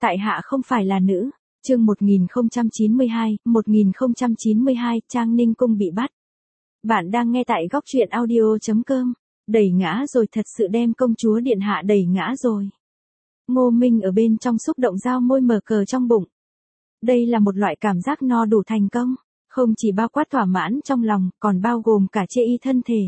tại hạ không phải là nữ. Chương 1092, Trang Ninh Cung bị bắt. Bạn đang nghe tại góc truyện audio.com. Đẩy ngã rồi, thật sự đem công chúa điện hạ đẩy ngã rồi. Ngô Minh ở bên trong xúc động giao môi mở cờ trong bụng. Đây là một loại cảm giác no đủ thành công, không chỉ bao quát thỏa mãn trong lòng, còn bao gồm cả chê y thân thể.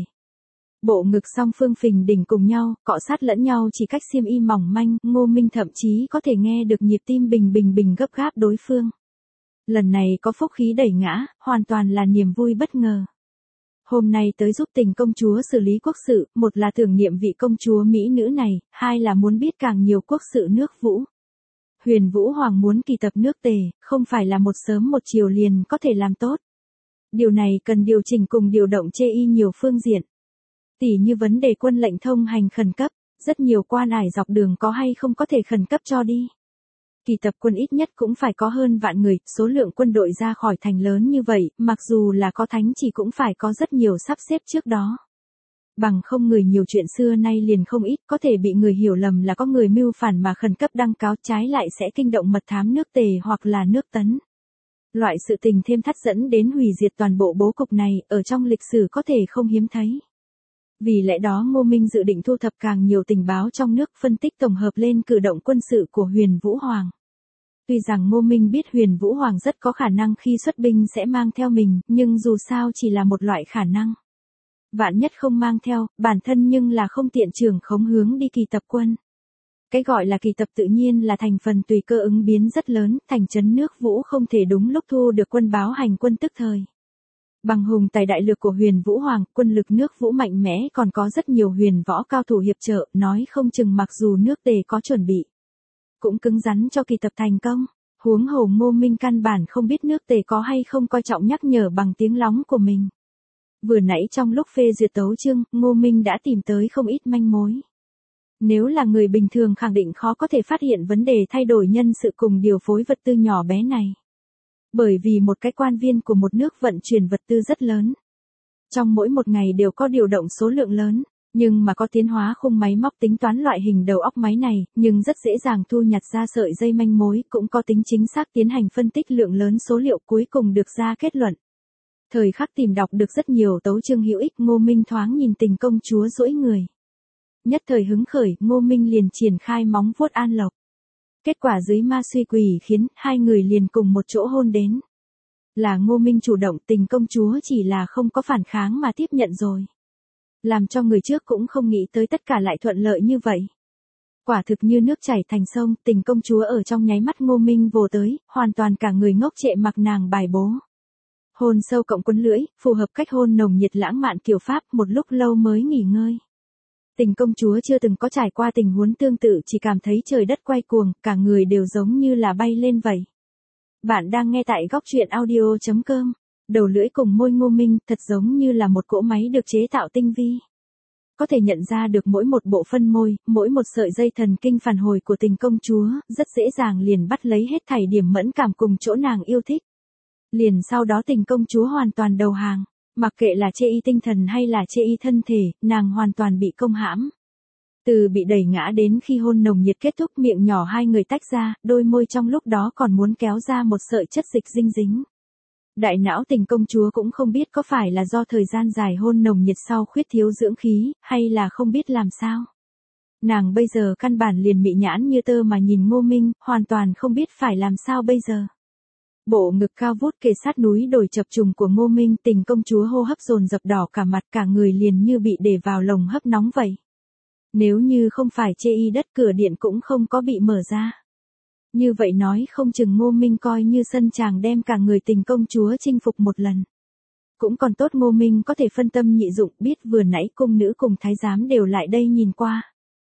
Bộ ngực song phương phình đỉnh cùng nhau, cọ sát lẫn nhau chỉ cách xiêm y mỏng manh, Ngô Minh thậm chí có thể nghe được nhịp tim bình gấp gáp đối phương. Lần này có phúc khí đẩy ngã, hoàn toàn là niềm vui bất ngờ. Hôm nay tới giúp Tình công chúa xử lý quốc sự, một là tưởng niệm vị công chúa mỹ nữ này, hai là muốn biết càng nhiều quốc sự nước Vũ. Huyền Vũ Hoàng muốn kỳ tập nước Tề, không phải là một sớm một chiều liền có thể làm tốt. Điều này cần điều chỉnh cùng điều động chê y nhiều phương diện. Tỉ như vấn đề quân lệnh thông hành khẩn cấp, rất nhiều quan ải dọc đường có hay không có thể khẩn cấp cho đi. Kỳ tập quân ít nhất cũng phải có hơn vạn người, số lượng quân đội ra khỏi thành lớn như vậy, mặc dù là có thánh chỉ cũng phải có rất nhiều sắp xếp trước đó. Bằng không người nhiều chuyện xưa nay liền không ít, có thể bị người hiểu lầm là có người mưu phản mà khẩn cấp đăng cáo, trái lại sẽ kinh động mật thám nước Tề hoặc là nước Tấn. Loại sự tình thêm thắt dẫn đến hủy diệt toàn bộ bố cục này, ở trong lịch sử có thể không hiếm thấy. Vì lẽ đó Ngô Minh dự định thu thập càng nhiều tình báo trong nước, phân tích tổng hợp lên cử động quân sự của Huyền Vũ Hoàng. Tuy rằng Ngô Minh biết Huyền Vũ Hoàng rất có khả năng khi xuất binh sẽ mang theo mình, nhưng dù sao chỉ là một loại khả năng. Vạn nhất không mang theo, bản thân nhưng là không tiện trưởng khống hướng đi kỳ tập quân. Cái gọi là kỳ tập tự nhiên là thành phần tùy cơ ứng biến rất lớn, thành trấn nước Vũ không thể đúng lúc thu được quân báo hành quân tức thời. Bằng hùng tài đại lược của Huyền Vũ Hoàng, quân lực nước Vũ mạnh mẽ, còn có rất nhiều huyền võ cao thủ hiệp trợ, nói không chừng mặc dù nước Tề có chuẩn bị, cũng cứng rắn cho kỳ tập thành công. Huống hồ Ngô Minh căn bản không biết nước Tề có hay không coi trọng nhắc nhở bằng tiếng lóng của mình. Vừa nãy trong lúc phê duyệt tấu chương, Ngô Minh đã tìm tới không ít manh mối. Nếu là người bình thường khẳng định khó có thể phát hiện vấn đề thay đổi nhân sự cùng điều phối vật tư nhỏ bé này. Bởi vì một cái quan viên của một nước vận chuyển vật tư rất lớn. Trong mỗi một ngày đều có điều động số lượng lớn, nhưng mà có tiến hóa khung máy móc tính toán loại hình đầu óc máy này, nhưng rất dễ dàng thu nhặt ra sợi dây manh mối, cũng có tính chính xác tiến hành phân tích lượng lớn số liệu cuối cùng được ra kết luận. Thời khắc tìm đọc được rất nhiều tấu chương hữu ích, Ngô Minh thoáng nhìn Tình công chúa duỗi người. Nhất thời hứng khởi, Ngô Minh liền triển khai móng vuốt an lộc. Kết quả dưới ma suy quỷ khiến, hai người liền cùng một chỗ hôn đến. Là Ngô Minh chủ động, Tình công chúa chỉ là không có phản kháng mà tiếp nhận rồi. Làm cho người trước cũng không nghĩ tới tất cả lại thuận lợi như vậy. Quả thực như nước chảy thành sông, Tình công chúa ở trong nháy mắt Ngô Minh vồ tới, hoàn toàn cả người ngốc trệ mặc nàng bài bố. Hôn sâu cộng quấn lưỡi, phù hợp cách hôn nồng nhiệt lãng mạn kiểu Pháp, một lúc lâu mới nghỉ ngơi. Tình công chúa chưa từng có trải qua tình huống tương tự, chỉ cảm thấy trời đất quay cuồng, cả người đều giống như là bay lên vậy. Bạn đang nghe tại góc truyện audio.com. Đầu lưỡi cùng môi Ngô Minh thật giống như là một cỗ máy được chế tạo tinh vi. Có thể nhận ra được mỗi một bộ phân môi, mỗi một sợi dây thần kinh phản hồi của Tình công chúa, rất dễ dàng liền bắt lấy hết thảy điểm mẫn cảm cùng chỗ nàng yêu thích. Liền sau đó Tình công chúa hoàn toàn đầu hàng, mặc kệ là chê y tinh thần hay là chê y thân thể, nàng hoàn toàn bị công hãm. Từ bị đẩy ngã đến khi hôn nồng nhiệt kết thúc, miệng nhỏ hai người tách ra, đôi môi trong lúc đó còn muốn kéo ra một sợi chất dịch dinh dính. Đại não Tình công chúa cũng không biết có phải là do thời gian dài hôn nồng nhiệt sau khuyết thiếu dưỡng khí, hay là không biết làm sao. Nàng bây giờ căn bản liền mị nhãn như tơ mà nhìn Ngô Minh, hoàn toàn không biết phải làm sao bây giờ. Bộ ngực cao vút kề sát núi đồi chập trùng của Ngô Minh, Tình công chúa hô hấp dồn dập đỏ cả mặt, cả người liền như bị để vào lồng hấp nóng vậy. Nếu như không phải chê y đất, cửa điện cũng không có bị mở ra. Như vậy nói không chừng Ngô Minh coi như sân chàng đem cả người Tình công chúa chinh phục một lần. Cũng còn tốt Ngô Minh có thể phân tâm nhị dụng, biết vừa nãy cung nữ cùng thái giám đều lại đây nhìn qua.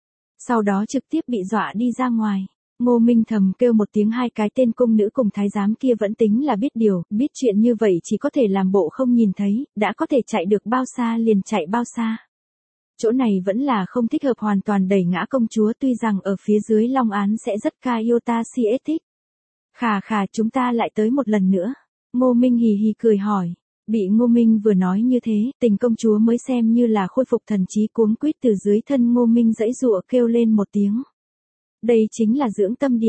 Sau đó trực tiếp bị dọa đi ra ngoài. Ngô Minh thầm kêu một tiếng, hai cái tên cung nữ cùng thái giám kia vẫn tính là biết điều, biết chuyện như vậy chỉ có thể làm bộ không nhìn thấy, đã có thể chạy được bao xa liền chạy bao xa. Chỗ này vẫn là không thích hợp hoàn toàn đẩy ngã công chúa, tuy rằng ở phía dưới long án sẽ rất ca yêu ta si thích. Khà chúng ta lại tới một lần nữa. Ngô Minh hì hì cười hỏi. Bị Ngô Minh vừa nói như thế, Tình công chúa mới xem như là khôi phục thần trí, cuống quýt từ dưới thân Ngô Minh giãy giụa kêu lên một tiếng. Đây chính là dưỡng tâm điện.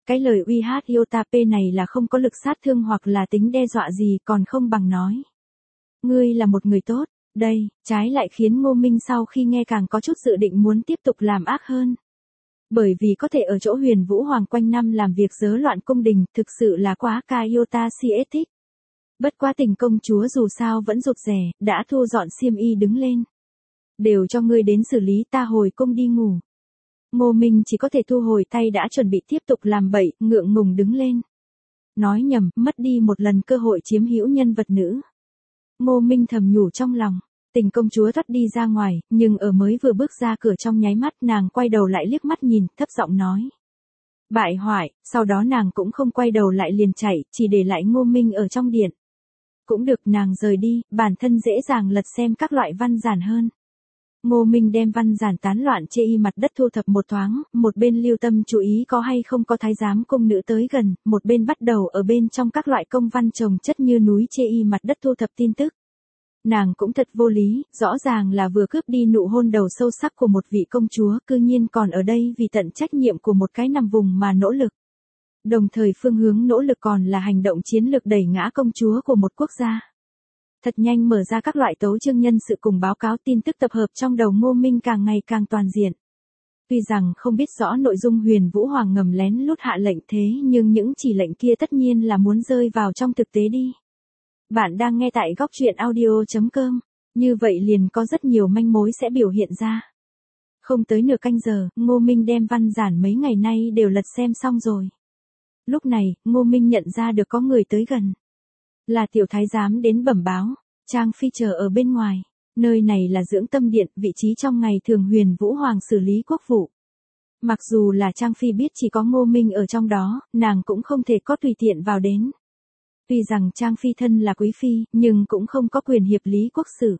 Cái lời uy hát Yotape này là không có lực sát thương hoặc là tính đe dọa gì, còn không bằng nói. Ngươi là một người tốt, đây, trái lại khiến Ngô Minh sau khi nghe càng có chút dự định muốn tiếp tục làm ác hơn. Bởi vì có thể ở chỗ Huyền Vũ Hoàng quanh năm làm việc rớ loạn cung đình, thực sự là quá ca Yotasie thích. Bất quá Tình công chúa dù sao vẫn rụt rè, đã thu dọn xiêm y đứng lên. Đều cho ngươi đến xử lý, ta hồi cung đi ngủ. Ngô Minh chỉ có thể thu hồi tay đã chuẩn bị tiếp tục làm bậy, ngượng ngùng đứng lên. Nói nhầm, mất đi một lần cơ hội chiếm hữu nhân vật nữ. Ngô Minh thầm nhủ trong lòng. Tình công chúa thoát đi ra ngoài, nhưng ở mới vừa bước ra cửa trong nháy mắt nàng quay đầu lại liếc mắt nhìn, thấp giọng nói. Bại hoại, sau đó nàng cũng không quay đầu lại liền chạy, chỉ để lại Ngô Minh ở trong điện. Cũng được, nàng rời đi, bản thân dễ dàng lật xem các loại văn giản hơn. Ngô Minh đem văn giản tán loạn chê y mặt đất thu thập một thoáng, một bên lưu tâm chú ý có hay không có thái giám cung nữ tới gần, một bên bắt đầu ở bên trong các loại công văn chồng chất như núi chê y mặt đất thu thập tin tức. Nàng cũng thật vô lý, rõ ràng là vừa cướp đi nụ hôn đầu sâu sắc của một vị công chúa, cư nhiên còn ở đây vì tận trách nhiệm của một cái nằm vùng mà nỗ lực. Đồng thời phương hướng nỗ lực còn là hành động chiến lược đẩy ngã công chúa của một quốc gia. Thật nhanh mở ra các loại tấu chương nhân sự cùng báo cáo tin tức tập hợp trong đầu Ngô Minh càng ngày càng toàn diện. Tuy rằng không biết rõ nội dung Huyền Vũ Hoàng ngầm lén lút hạ lệnh thế nhưng những chỉ lệnh kia tất nhiên là muốn rơi vào trong thực tế đi. Bạn đang nghe tại góc truyện audio.com, như vậy liền có rất nhiều manh mối sẽ biểu hiện ra. Không tới nửa canh giờ, Ngô Minh đem văn giản mấy ngày nay đều lật xem xong rồi. Lúc này, Ngô Minh nhận ra được có người tới gần. Là tiểu thái giám đến bẩm báo, Trang Phi chờ ở bên ngoài. Nơi này là dưỡng tâm điện, vị trí trong ngày thường Huyền Vũ Hoàng xử lý quốc vụ. Mặc dù là Trang Phi biết chỉ có Ngô Minh ở trong đó, nàng cũng không thể có tùy tiện vào đến. Tuy rằng Trang Phi thân là quý phi, nhưng cũng không có quyền hiệp lý quốc sử.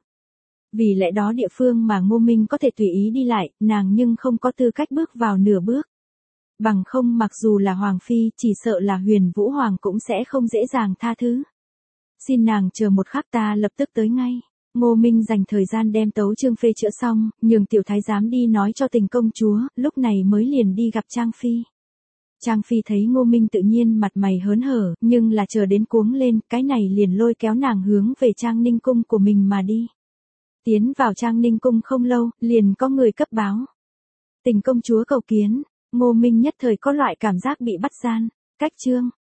Vì lẽ đó địa phương mà Ngô Minh có thể tùy ý đi lại, nàng nhưng không có tư cách bước vào nửa bước. Bằng không mặc dù là Hoàng Phi, chỉ sợ là Huyền Vũ Hoàng cũng sẽ không dễ dàng tha thứ. Xin nàng chờ một khắc, ta lập tức tới ngay. Ngô Minh dành thời gian đem tấu chương phê chữa xong, nhường tiểu thái giám đi nói cho Tình công chúa, lúc này mới liền đi gặp Trang Phi. Trang Phi thấy Ngô Minh tự nhiên mặt mày hớn hở, nhưng là chờ đến cuống lên, cái này liền lôi kéo nàng hướng về Trang Ninh cung của mình mà đi. Tiến vào Trang Ninh cung không lâu, liền có người cấp báo. Tình công chúa cầu kiến. Ngô Minh nhất thời có loại cảm giác bị bắt gian. Cách chương.